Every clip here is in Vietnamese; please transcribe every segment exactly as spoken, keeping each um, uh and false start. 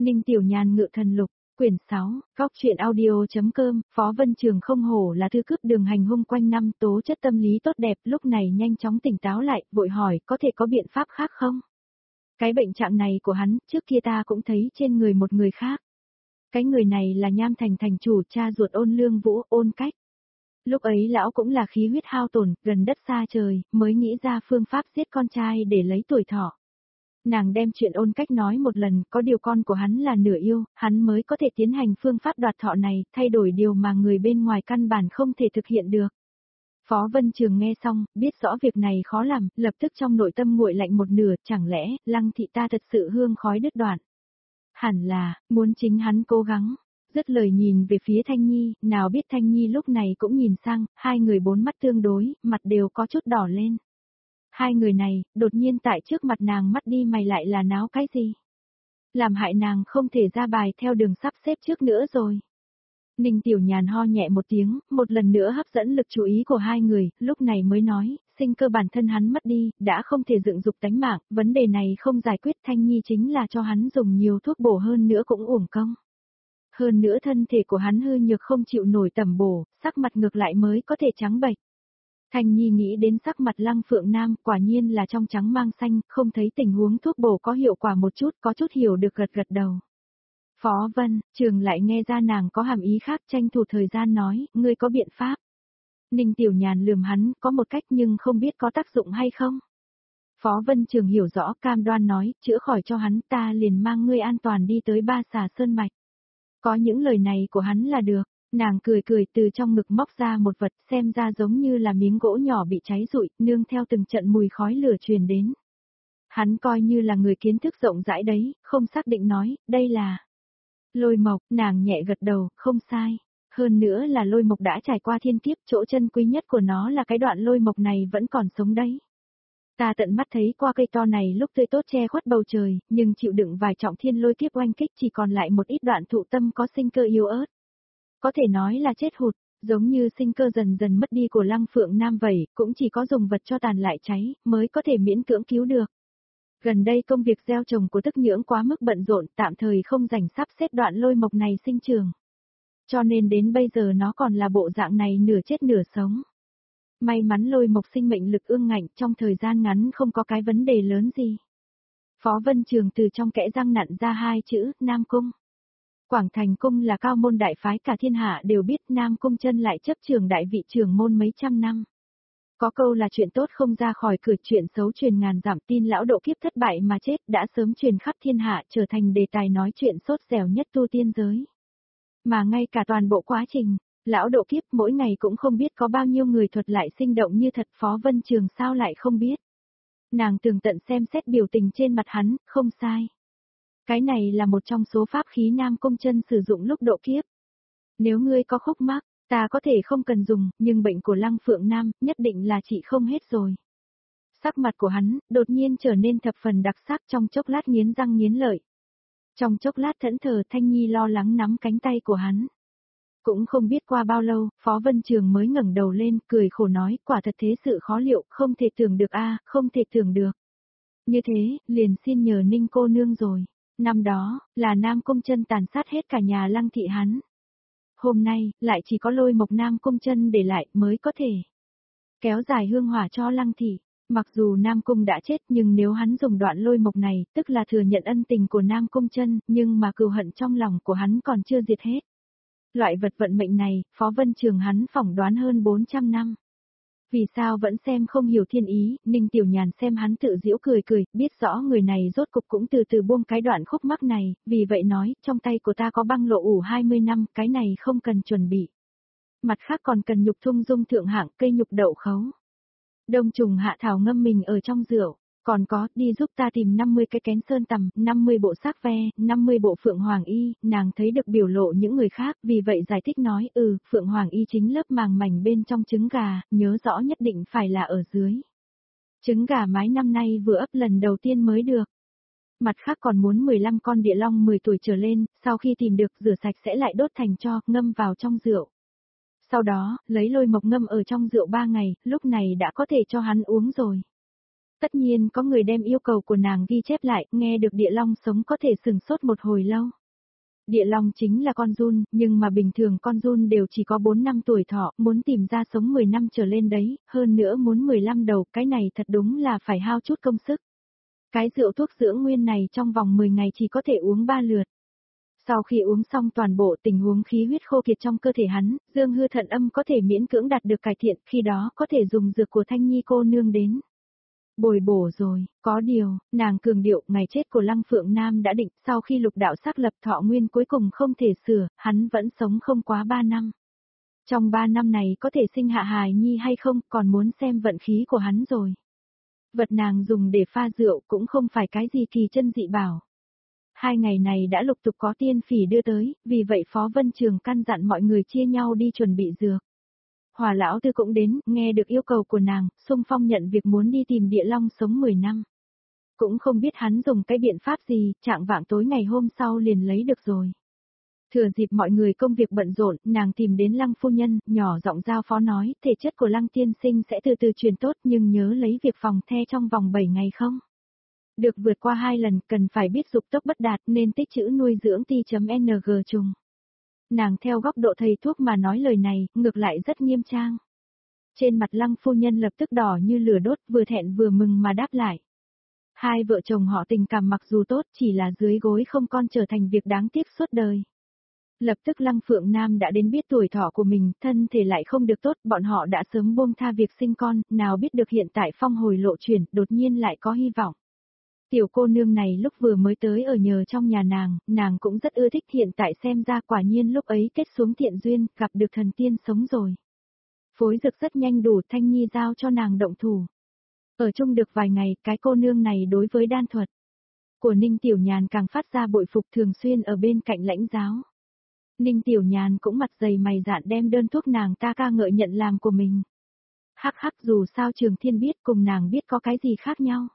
Ninh Tiểu Nhàn ngự thần lục, quyển sáu, góc truyện audio.com, Phó Vân Trường không hổ là thư cướp đường hành hung quanh năm, tố chất tâm lý tốt đẹp, lúc này nhanh chóng tỉnh táo lại, vội hỏi, có thể có biện pháp khác không? Cái bệnh trạng này của hắn, trước kia ta cũng thấy trên người một người khác. Cái người này là Nham Thành thành chủ, cha ruột Ôn Lương Vũ, Ôn Cách. Lúc ấy lão cũng là khí huyết hao tổn, gần đất xa trời, mới nghĩ ra phương pháp giết con trai để lấy tuổi thọ. Nàng đem chuyện Ôn Cách nói một lần, có điều con của hắn là nửa yêu, hắn mới có thể tiến hành phương pháp đoạt thọ này, thay đổi điều mà người bên ngoài căn bản không thể thực hiện được. Phó Vân Trường nghe xong, biết rõ việc này khó làm, lập tức trong nội tâm nguội lạnh một nửa, chẳng lẽ, Lăng thị ta thật sự hương khói đứt đoạn. Hẳn là, muốn chính hắn cố gắng. Dứt lời nhìn về phía Thanh Nhi, nào biết Thanh Nhi lúc này cũng nhìn sang, hai người bốn mắt tương đối, mặt đều có chút đỏ lên. Hai người này, đột nhiên tại trước mặt nàng mắt đi mày lại là náo cái gì? Làm hại nàng không thể ra bài theo đường sắp xếp trước nữa rồi. Ninh Tiểu Nhàn ho nhẹ một tiếng, một lần nữa hấp dẫn lực chú ý của hai người, lúc này mới nói, sinh cơ bản thân hắn mất đi, đã không thể dựng dục tánh mạng, vấn đề này không giải quyết. Thanh Nhi chính là cho hắn dùng nhiều thuốc bổ hơn nữa cũng uổng công. Hơn nữa thân thể của hắn hư nhược không chịu nổi tẩm bổ, sắc mặt ngược lại mới có thể trắng bệch. Thanh Nhi nghĩ đến sắc mặt Lăng Phượng Nam, quả nhiên là trong trắng mang xanh, không thấy tình huống thuốc bổ có hiệu quả một chút, có chút hiểu được, gật gật đầu. Phó Vân Trường lại nghe ra nàng có hàm ý khác, tranh thủ thời gian nói, ngươi có biện pháp. Ninh Tiểu Nhàn lườm hắn, có một cách nhưng không biết có tác dụng hay không. Phó Vân Trường hiểu rõ, cam đoan nói, chữa khỏi cho hắn, ta liền mang ngươi an toàn đi tới Ba Xà Sơn Mạch. Có những lời này của hắn là được. Nàng cười cười từ trong ngực móc ra một vật, xem ra giống như là miếng gỗ nhỏ bị cháy rụi, nương theo từng trận mùi khói lửa truyền đến. Hắn coi như là người kiến thức rộng rãi đấy, không xác định nói, đây là lôi mộc. Nàng nhẹ gật đầu, không sai. Hơn nữa là lôi mộc đã trải qua thiên kiếp, chỗ chân quý nhất của nó là cái đoạn lôi mộc này vẫn còn sống đấy. Ta tận mắt thấy qua cây to này lúc tươi tốt che khuất bầu trời, nhưng chịu đựng vài trọng thiên lôi kiếp oanh kích chỉ còn lại một ít đoạn thụ tâm có sinh cơ yếu ớt. Có thể nói là chết hụt, giống như sinh cơ dần dần mất đi của Lăng Phượng Nam vậy, cũng chỉ có dùng vật cho tàn lại cháy, mới có thể miễn cưỡng cứu được. Gần đây công việc gieo trồng của Tức Nhưỡng quá mức bận rộn, tạm thời không rảnh sắp xếp đoạn lôi mộc này sinh trường. Cho nên đến bây giờ nó còn là bộ dạng này nửa chết nửa sống. May mắn lôi mộc sinh mệnh lực ương ngạnh, trong thời gian ngắn không có cái vấn đề lớn gì. Phó Vân Trường từ trong kẽ răng nặn ra hai chữ, Nam Cung. Quảng Thành Cung là cao môn đại phái cả thiên hạ đều biết, Nam Cung Chân lại chấp trường đại vị trưởng môn mấy trăm năm. Có câu là chuyện tốt không ra khỏi cửa, chuyện xấu truyền ngàn dặm, tin lão độ kiếp thất bại mà chết đã sớm truyền khắp thiên hạ, trở thành đề tài nói chuyện sốt dẻo nhất tu tiên giới. Mà ngay cả toàn bộ quá trình, lão độ kiếp mỗi ngày cũng không biết có bao nhiêu người thuật lại sinh động như thật. Phó Vân Trường sao lại không biết. Nàng tường tận xem xét biểu tình trên mặt hắn, không sai. Cái này là một trong số pháp khí Nam Cung Chân sử dụng lúc độ kiếp. Nếu ngươi có khúc mắc, ta có thể không cần dùng, nhưng bệnh của Lăng Phượng Nam nhất định là trị không hết rồi. Sắc mặt của hắn đột nhiên trở nên thập phần đặc sắc, trong chốc lát nghiến răng nghiến lợi. Trong chốc lát thẫn thờ, Thanh Nhi lo lắng nắm cánh tay của hắn. Cũng không biết qua bao lâu, Phó Vân Trường mới ngẩng đầu lên, cười khổ nói, quả thật thế sự khó liệu, không thể tưởng được a, không thể tưởng được. Như thế, liền xin nhờ Ninh cô nương rồi. Năm đó, là Nam Cung Chân tàn sát hết cả nhà Lăng thị hắn. Hôm nay, lại chỉ có lôi mộc Nam Cung Chân để lại mới có thể kéo dài hương hỏa cho Lăng thị. Mặc dù Nam Cung đã chết, nhưng nếu hắn dùng đoạn lôi mộc này, tức là thừa nhận ân tình của Nam Cung Chân, nhưng mà cừu hận trong lòng của hắn còn chưa diệt hết. Loại vật vận mệnh này, Phó Vân Trường hắn phỏng đoán hơn bốn trăm năm. Vì sao vẫn xem không hiểu thiên ý, Ninh Tiểu Nhàn xem hắn tự giễu cười cười, biết rõ người này rốt cục cũng từ từ buông cái đoạn khúc mắc này, vì vậy nói, trong tay của ta có băng lộ ủ hai mươi năm, cái này không cần chuẩn bị. Mặt khác còn cần nhục thung dung thượng hạng, cây nhục đậu khấu. Đông trùng hạ thảo ngâm mình ở trong rượu, còn có, đi giúp ta tìm năm mươi cái kén sơn tằm, năm mươi bộ xác ve, năm mươi bộ phượng hoàng y. Nàng thấy được biểu lộ những người khác, vì vậy giải thích nói, ừ, phượng hoàng y chính lớp màng mảnh bên trong trứng gà, nhớ rõ nhất định phải là ở dưới. Trứng gà mái năm nay vừa ấp lần đầu tiên mới được. Mặt khác còn muốn mười lăm con địa long mười tuổi trở lên, sau khi tìm được rửa sạch sẽ lại đốt thành tro, ngâm vào trong rượu. Sau đó, lấy lôi mộc ngâm ở trong rượu ba ngày, lúc này đã có thể cho hắn uống rồi. Tất nhiên có người đem yêu cầu của nàng ghi chép lại, nghe được địa long sống có thể sừng sốt một hồi lâu. Địa long chính là con giun, nhưng mà bình thường con giun đều chỉ có bốn năm tuổi thọ, muốn tìm ra sống mười năm trở lên đấy, hơn nữa muốn mười lăm đầu, cái này thật đúng là phải hao chút công sức. Cái rượu thuốc dưỡng nguyên này trong vòng mười ngày chỉ có thể uống ba lượt. Sau khi uống xong toàn bộ tình huống khí huyết khô kiệt trong cơ thể hắn, dương hư thận âm có thể miễn cưỡng đạt được cải thiện, khi đó có thể dùng dược của Thanh Nhi cô nương đến bồi bổ rồi, có điều, nàng cường điệu, ngày chết của Lăng Phượng Nam đã định, sau khi lục đạo xác lập thọ nguyên cuối cùng không thể sửa, hắn vẫn sống không quá ba năm. Trong ba năm này có thể sinh hạ hài nhi hay không, còn muốn xem vận khí của hắn rồi. Vật nàng dùng để pha rượu cũng không phải cái gì kỳ chân dị bảo. Hai ngày này đã lục tục có tiên phỉ đưa tới, vì vậy Phó Vân Trường căn dặn mọi người chia nhau đi chuẩn bị dược. Hòa lão tư cũng đến, nghe được yêu cầu của nàng, xung phong nhận việc muốn đi tìm địa long sống mười năm. Cũng không biết hắn dùng cái biện pháp gì, trạng vạng tối ngày hôm sau liền lấy được rồi. Thừa dịp mọi người công việc bận rộn, nàng tìm đến Lăng phu nhân, nhỏ giọng giao phó nói, thể chất của Lăng tiên sinh sẽ từ từ truyền tốt nhưng nhớ lấy việc phòng the trong vòng bảy ngày không. Được vượt qua hai lần, cần phải biết dục tốc bất đạt nên tích trữ nuôi dưỡng T.ng trùng. Nàng theo góc độ thầy thuốc mà nói lời này, ngược lại rất nghiêm trang. Trên mặt Lăng phu nhân lập tức đỏ như lửa đốt, vừa thẹn vừa mừng mà đáp lại. Hai vợ chồng họ tình cảm mặc dù tốt, chỉ là dưới gối không con trở thành việc đáng tiếc suốt đời. Lập tức Lăng Phượng Nam đã đến biết tuổi thọ của mình, thân thể lại không được tốt, bọn họ đã sớm buông tha việc sinh con, nào biết được hiện tại phong hồi lộ chuyển, đột nhiên lại có hy vọng. Tiểu cô nương này lúc vừa mới tới ở nhờ trong nhà nàng, nàng cũng rất ưa thích, hiện tại xem ra quả nhiên lúc ấy kết xuống thiện duyên, gặp được thần tiên sống rồi. Phối dược rất nhanh đủ, Thanh Nhi giao cho nàng động thủ. Ở chung được vài ngày, cái cô nương này đối với đan thuật của Ninh Tiểu Nhàn càng phát ra bội phục, thường xuyên ở bên cạnh lãnh giáo. Ninh Tiểu Nhàn cũng mặt dày mày dạn đem đơn thuốc nàng ta ca ngợi nhận làm của mình. Hắc hắc, dù sao Trường Thiên biết cùng nàng biết có cái gì khác nhau.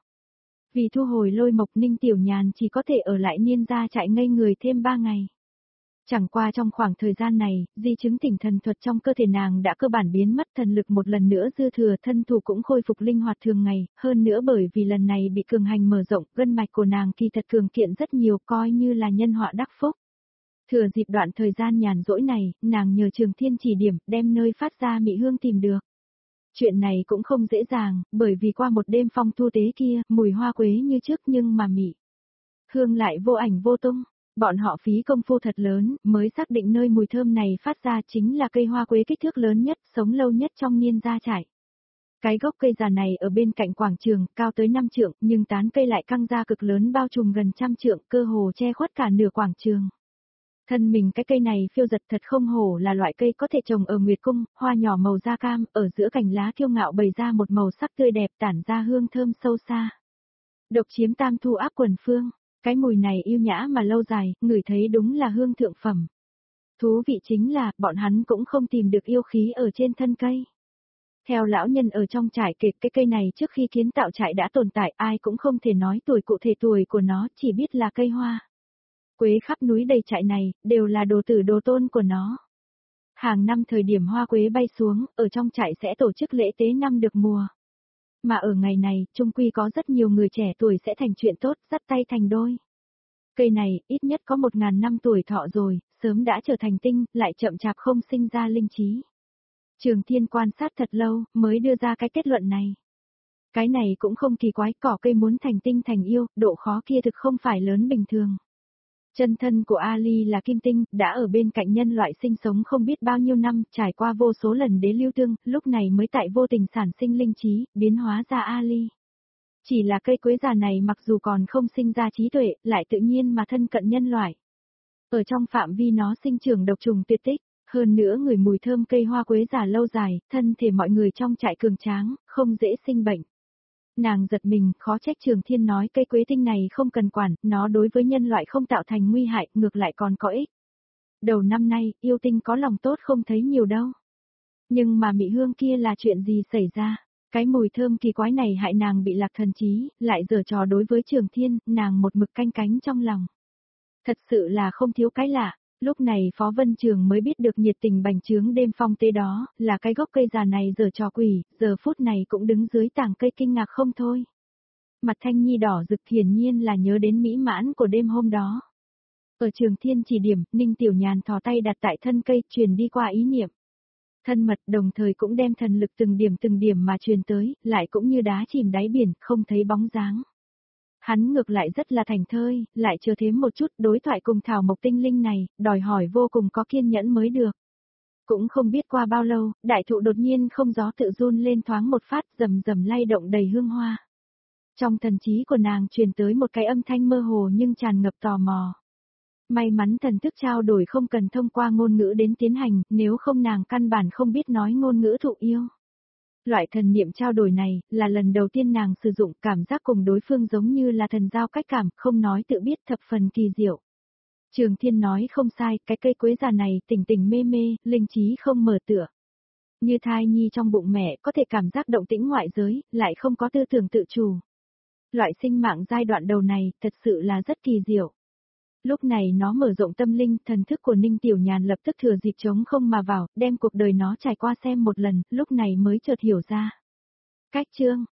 Vì thu hồi lôi mộc, Ninh Tiểu Nhàn chỉ có thể ở lại Niên gia trại ngây người thêm ba ngày. Chẳng qua trong khoảng thời gian này, di chứng tỉnh thần thuật trong cơ thể nàng đã cơ bản biến mất, thần lực một lần nữa dư thừa, thân thủ cũng khôi phục linh hoạt thường ngày, hơn nữa bởi vì lần này bị cường hành mở rộng, gân mạch của nàng kỳ thật cường kiện rất nhiều, coi như là nhân họa đắc phúc. Thừa dịp đoạn thời gian nhàn rỗi này, nàng nhờ Trường Thiên chỉ điểm, đem nơi phát ra mị hương tìm được. Chuyện này cũng không dễ dàng, bởi vì qua một đêm phong thu tế kia, mùi hoa quế như trước nhưng mà mị hương lại vô ảnh vô tung. Bọn họ phí công phu thật lớn, mới xác định nơi mùi thơm này phát ra chính là cây hoa quế kích thước lớn nhất, sống lâu nhất trong Niên gia trại. Cái gốc cây già này ở bên cạnh quảng trường, cao tới năm trượng, nhưng tán cây lại căng ra cực lớn bao trùm gần trăm trượng, cơ hồ che khuất cả nửa quảng trường. Thân mình cái cây này phiêu giật thật không hổ là loại cây có thể trồng ở Nguyệt Cung, hoa nhỏ màu da cam, ở giữa cành lá kiêu ngạo bày ra một màu sắc tươi đẹp, tản ra hương thơm sâu xa. Độc chiếm tam thu áp quần phương, cái mùi này yêu nhã mà lâu dài, ngửi thấy đúng là hương thượng phẩm. Thú vị chính là, bọn hắn cũng không tìm được yêu khí ở trên thân cây. Theo lão nhân ở trong trại kể, cái cây này trước khi kiến tạo trại đã tồn tại, ai cũng không thể nói tuổi cụ thể tuổi của nó, chỉ biết là cây hoa quế khắp núi đầy trại này, đều là đồ tử đồ tôn của nó. Hàng năm thời điểm hoa quế bay xuống, ở trong trại sẽ tổ chức lễ tế năm được mùa. Mà ở ngày này, chung quy có rất nhiều người trẻ tuổi sẽ thành chuyện tốt, dắt tay thành đôi. Cây này, ít nhất có một ngàn năm tuổi thọ rồi, sớm đã trở thành tinh, lại chậm chạp không sinh ra linh trí. Trường Thiên quan sát thật lâu, mới đưa ra cái kết luận này. Cái này cũng không kỳ quái, cỏ cây muốn thành tinh thành yêu, độ khó kia thực không phải lớn bình thường. Chân thân của Ali là kim tinh, đã ở bên cạnh nhân loại sinh sống không biết bao nhiêu năm, trải qua vô số lần đế lưu tương, lúc này mới tại vô tình sản sinh linh trí, biến hóa ra Ali. Chỉ là cây quế già này mặc dù còn không sinh ra trí tuệ, lại tự nhiên mà thân cận nhân loại. Ở trong phạm vi nó sinh trưởng độc trùng tuyệt tích, hơn nữa người mùi thơm cây hoa quế già lâu dài, thân thể mọi người trong trại cường tráng, không dễ sinh bệnh. Nàng giật mình, khó trách Trường Thiên nói cây quế tinh này không cần quản, nó đối với nhân loại không tạo thành nguy hại, ngược lại còn có ích. Đầu năm nay, yêu tinh có lòng tốt không thấy nhiều đâu. Nhưng mà mị hương kia là chuyện gì xảy ra? Cái mùi thơm kỳ quái này hại nàng bị lạc thần trí, lại giở trò đối với Trường Thiên, nàng một mực canh cánh trong lòng. Thật sự là không thiếu cái lạ. Lúc này Phó Vân Trường mới biết được nhiệt tình bành trướng đêm phong tế đó, là cái gốc cây già này giở trò quỷ, giờ phút này cũng đứng dưới tảng cây kinh ngạc không thôi. Mặt Thanh Nhi đỏ rực hiển nhiên là nhớ đến mỹ mãn của đêm hôm đó. Ở trường thiên chỉ điểm, Ninh Tiểu Nhàn thò tay đặt tại thân cây, truyền đi qua ý niệm. Thân mật đồng thời cũng đem thần lực từng điểm từng điểm mà truyền tới, lại cũng như đá chìm đáy biển, không thấy bóng dáng. Hắn ngược lại rất là thành thơi, lại chờ thêm một chút đối thoại cùng Thảo Mộc tinh linh này, đòi hỏi vô cùng có kiên nhẫn mới được. Cũng không biết qua bao lâu, đại thụ đột nhiên không gió tự run lên thoáng một phát rầm rầm lay động đầy hương hoa. Trong thần trí của nàng truyền tới một cái âm thanh mơ hồ nhưng tràn ngập tò mò. May mắn thần thức trao đổi không cần thông qua ngôn ngữ đến tiến hành, nếu không nàng căn bản không biết nói ngôn ngữ thụ yêu. Loại thần niệm trao đổi này, là lần đầu tiên nàng sử dụng, cảm giác cùng đối phương giống như là thần giao cách cảm, không nói tự biết thập phần kỳ diệu. Trường Thiên nói không sai, cái cây quế già này tỉnh tỉnh mê mê, linh trí không mở tựa. Như thai nhi trong bụng mẹ có thể cảm giác động tĩnh ngoại giới, lại không có tư tưởng tự chủ. Loại sinh mạng giai đoạn đầu này, thật sự là rất kỳ diệu. Lúc này nó mở rộng tâm linh, thần thức của Ninh Tiểu Nhàn lập tức thừa dịp trống không mà vào, đem cuộc đời nó trải qua xem một lần, lúc này mới chợt hiểu ra. Cách chương,